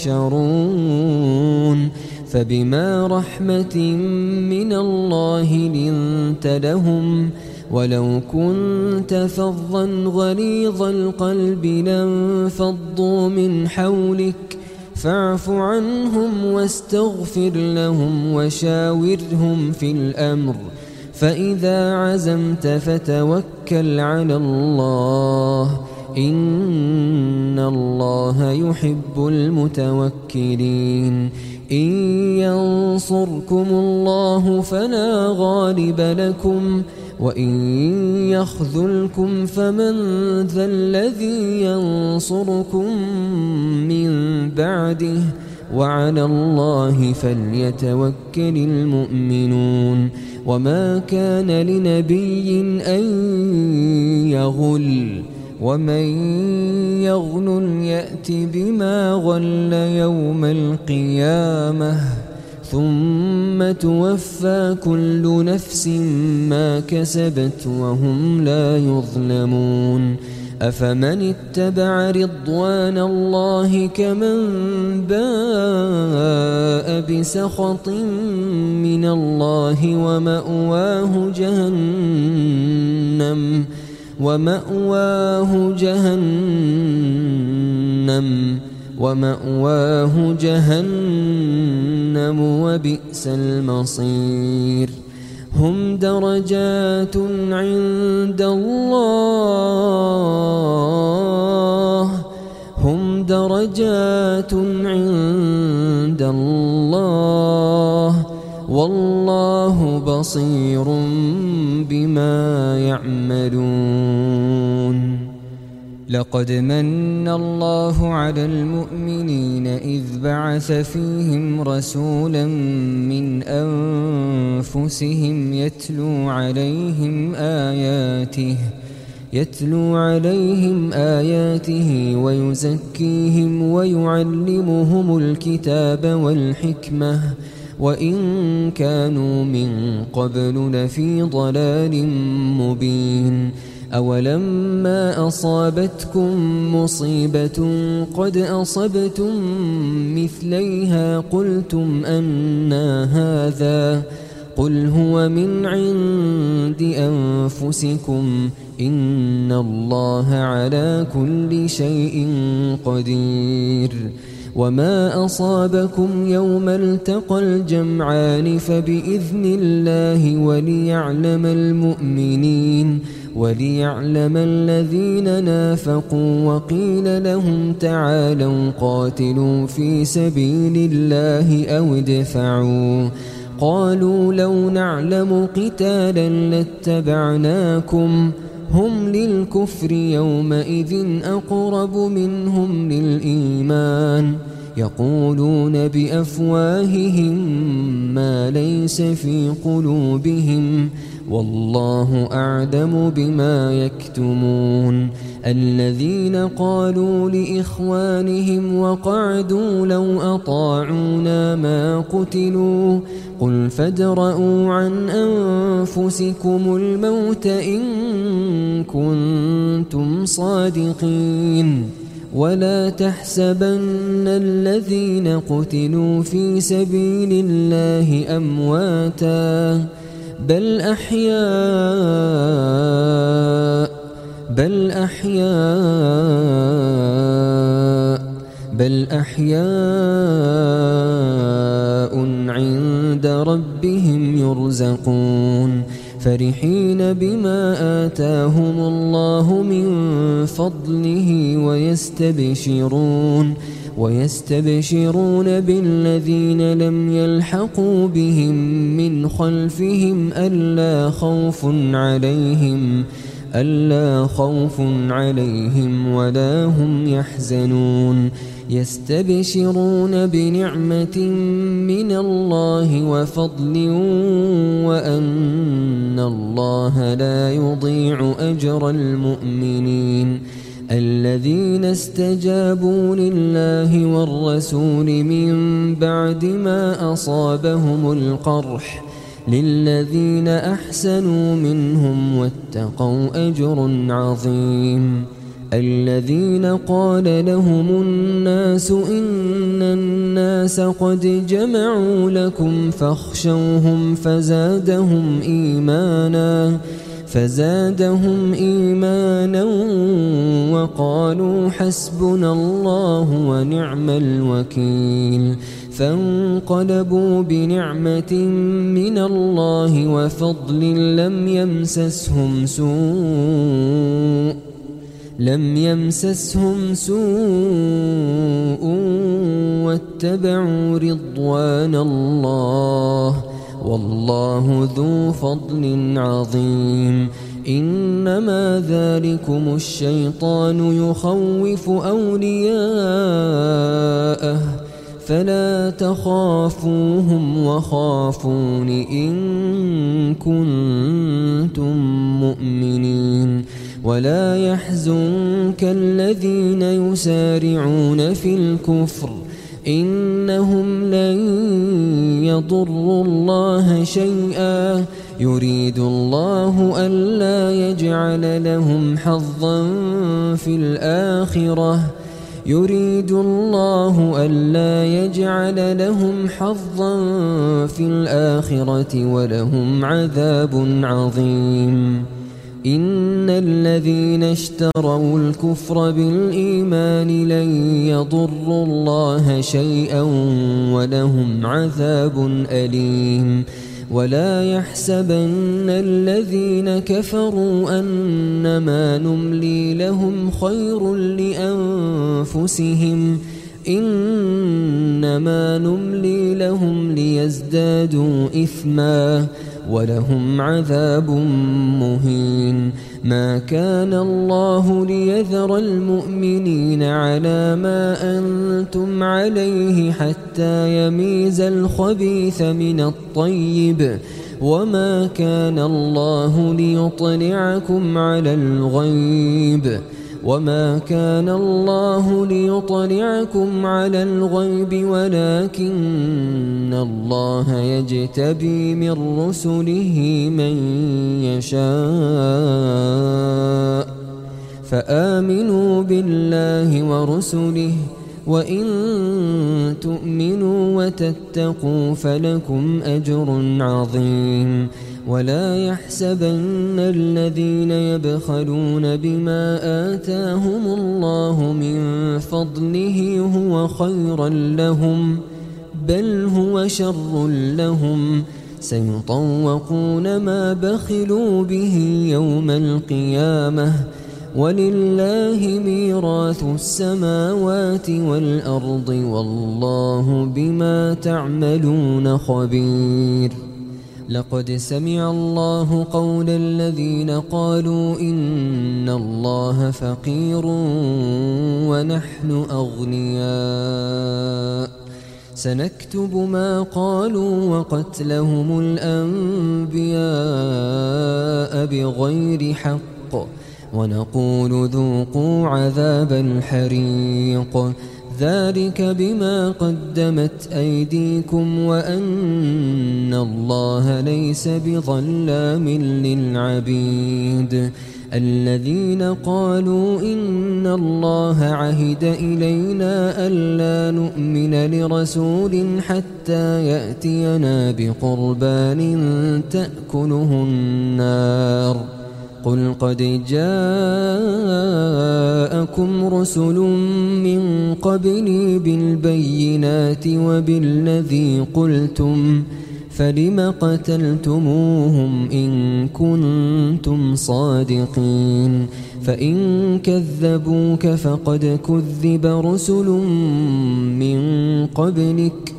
تحشرون. فبما رحمة من الله لنت لهم ولو كنت فظا غليظ القلب لانفضوا من حولك فاعف عنهم واستغفر لهم وشاورهم في الأمر فإذا عزمت فتوكل على الله إن الله يحب المتوكلين. إن ينصركم الله فلا غالب لكم وإن يخذلكم فمن ذا الذي ينصركم من بعده وعلى الله فليتوكل المؤمنون. وما كان لنبي أن يغل ومن يغل يأت بما غل يوم القيامة ثم توفى كل نفس ما كسبت وهم لا يظلمون. أفمن اتبع رضوان الله كمن باء بسخط من الله ومأواه جهنم وبئس المصير. هم درجات عند الله والله بصير بما يعملون. لقد من الله على المؤمنين إذ بعث فيهم رسولا من أنفسهم يتلو عليهم آياته ويزكيهم ويعلمهم الكتاب والحكمة وإن كانوا من قبل لفي ضلال مبين. أولما أصابتكم مصيبة قد أصبتم مثليها قلتم أنى هذا قل هو من عند أنفسكم إن الله على كل شيء قدير. وما أصابكم يوم التقى الجمعان فبإذن الله وليعلم الذين نافقوا وقيل لهم تعالوا قاتلوا في سبيل الله أو ادفعوا قالوا لو نعلم قتالا لاتبعناكم هم للكفر يومئذ أقرب منهم للإيمان يقولون بأفواههم ما ليس في قلوبهم والله أعلم بما يكتمون الذين قالوا لإخوانهم وقعدوا لو أطاعونا ما قتلوا قل فادرءوا عن أنفسكم الموت إن كنتم صادقين ولا تحسبن الذين قتلوا في سبيل الله أمواتا بل أحياء عند ربهم يرزقون فرحين بما آتاهم الله من فضله ويستبشرون بالذين لم يلحقوا بهم من خلفهم ألا خوف عليهم ولا هم يحزنون يستبشرون بنعمة من الله وفضل وأن الله لا يضيع أجر المؤمنين الذين استجابوا لله والرسول من بعد ما أصابهم القرح للذين أحسنوا منهم واتقوا أجر عظيم الذين قال لهم الناس إن الناس قد جمعوا لكم فاخشوهم فزادهم إيمانا وقالوا حسبنا الله ونعم الوكيل فانقلبوا بنعمة من الله وفضل لم يمسسهم سوء واتبعوا رضوان الله والله ذو فضل عظيم إنما ذلكم الشيطان يخوف أولياءه فلا تخافوهم وخافون إن كنتم مؤمنين ولا يحزنك الذين يسارعون في الكفر إنهم لن يضروا الله شيئا يريد الله ألا يجعل لهم حظا في الآخرة ولهم عذاب عظيم إن الذين اشتروا الكفر بالإيمان لن يضروا الله شيئا ولهم عذاب أليم ولا يحسبن الذين كفروا أنما نملي لهم خير لأنفسهم إنما نملي لهم ليزدادوا إثما ولهم عذاب مهين ما كان الله ليذر المؤمنين على ما أنتم عليه حتى يميز الخبيث من الطيب وما كان الله ليطلعكم على الغيب ولكن الله يجتبي من رسله من يشاء فآمنوا بالله ورسله وإن تؤمنوا وتتقوا فلكم أجر عظيم ولا يحسبن الذين يبخلون بما آتاهم الله من فضله هو خيرا لهم بل هو شر لهم سيطوقون ما بخلوا به يوم القيامة ولله ميراث السماوات والأرض والله بما تعملون خبير لقد سمع الله قول الذين قالوا إن الله فقير ونحن أغنياء سنكتب ما قالوا وقتلهم الأنبياء بغير حق ونقول ذوقوا عذاب الحريق ذلك بما قدمت أيديكم وأن الله ليس بظلام للعبيد الذين قالوا إن الله عهد إلينا ألا نؤمن لرسول حتى يأتينا بقربان تأكله النار قل قد جاءكم رسل من قبلي بالبينات وبالذي قلتم فلم قتلتموهم إن كنتم صادقين فإن كذبوك فقد كذب رسل من قبلك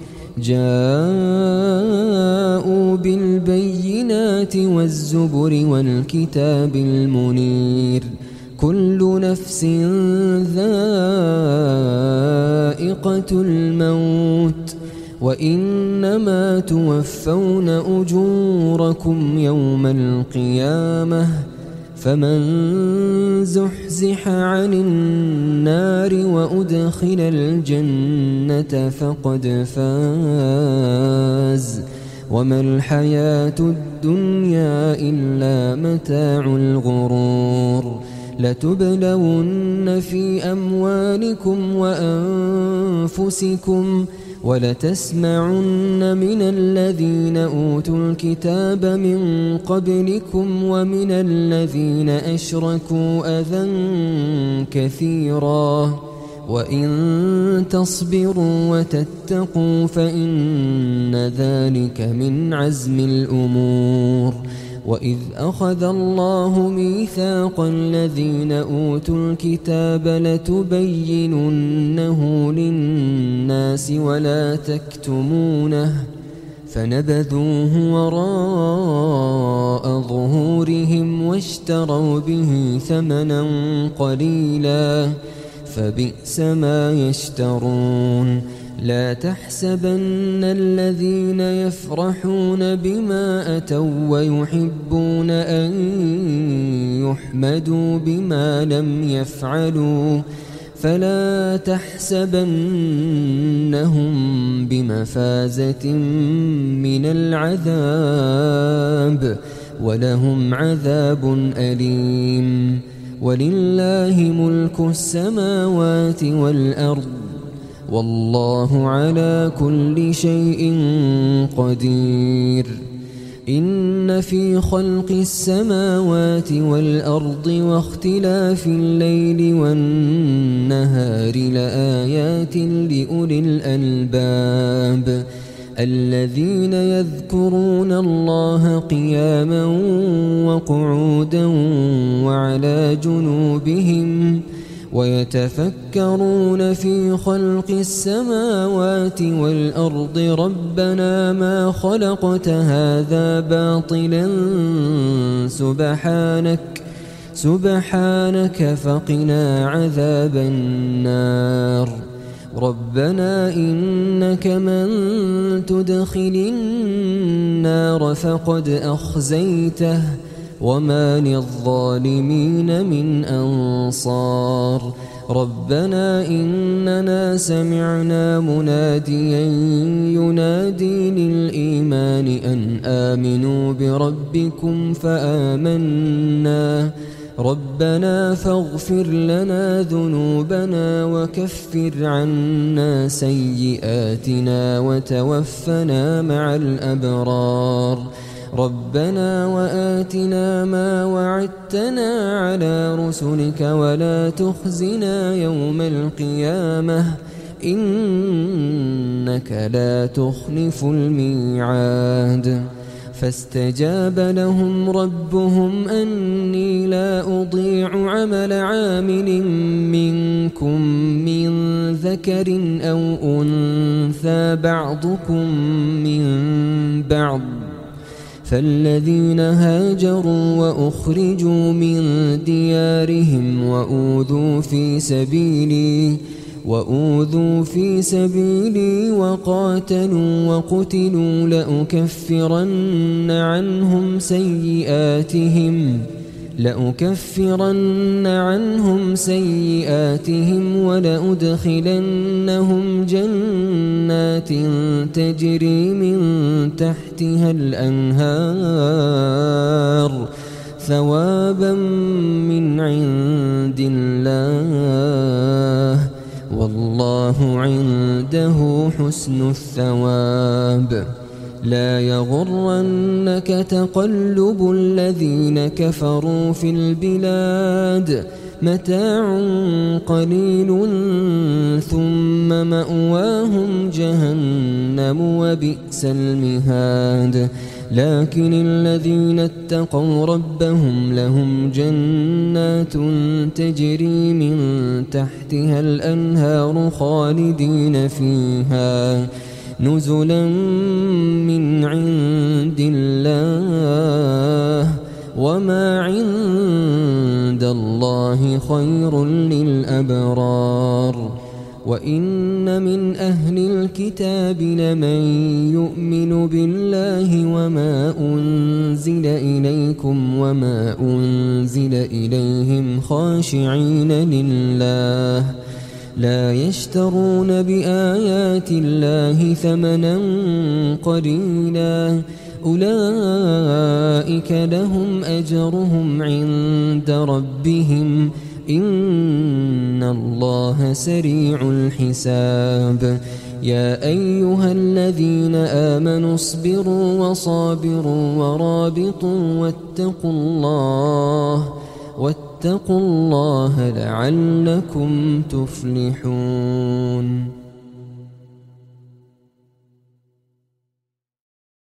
جاءوا بالبينات والزبر والكتاب المنير كل نفس ذائقة الموت وإنما توفون أجوركم يوم القيامة فمن زحزح عن النار وأدخل الجنة فقد فاز وما الحياة الدنيا إلا متاع الغرور لتبلون في أموالكم وأنفسكم ولتسمعن من الذين أوتوا الكتاب من قبلكم ومن الذين أشركوا أذى كثيرا وإن تصبروا وتتقوا فإن ذلك من عزم الأمور وإذ أخذ الله ميثاق الذين أوتوا الكتاب لتبيننه للناس ولا تكتمونه فنبذوه وراء ظهورهم واشتروا به ثمنا قليلا فبئس ما يشترون لا تحسبن الذين يفرحون بما أتوا ويحبون أن يحمدوا بما لم يفعلوا فلا تحسبنهم بمفازة من العذاب ولهم عذاب أليم ولله ملك السماوات والأرض والله على كل شيء قدير إن في خلق السماوات والأرض واختلاف الليل والنهار لآيات لأولي الألباب الذين يذكرون الله قياما وقعودا وعلى جنوبهم ويتفكرون في خلق السماوات والأرض ربنا ما خلقت هذا باطلا سبحانك فقنا عذاب النار ربنا إنك من تدخل النار فقد أخزيته وما للظالمين من أنصار ربنا إننا سمعنا مناديا ينادي للإيمان أن آمنوا بربكم فآمنا ربنا فاغفر لنا ذنوبنا وكفر عنا سيئاتنا وتوفنا مع الأبرار ربنا وآتنا ما وعدتنا على رسلك ولا تخزنا يوم القيامة إنك لا تخلف الميعاد فاستجاب لهم ربهم أني لا أضيع عمل عامل منكم من ذكر أو أنثى بعضكم من بعض فالذين هاجروا وأخرجوا من ديارهم وأوذوا في سبيلي وأوذوا في سبيلي وقاتلوا وقتلوا لأكفرن عنهم سيئاتهم ولأدخلنهم جنات تجري من تحتها الأنهار ثوابا من عند الله والله عنده حسن الثواب. لا يغرنك تقلب الذين كفروا في البلاد متاع قليل ثم مأواهم جهنم وبئس المهاد. لكن الذين اتقوا ربهم لهم جنات تجري من تحتها الأنهار خالدين فيها نزلا من عند الله وما عند الله خير للأبرار. وإن من أهل الكتاب لمن يؤمن بالله وما أنزل إليكم وما أنزل إليهم خاشعين لله لا يشترون بآيات الله ثمنا قليلا أولئك لهم أجرهم عند ربهم إن الله سريع الحساب. يا أيها الذين آمنوا اصبروا وصابروا ورابطوا واتقوا الله لعلكم تفلحون.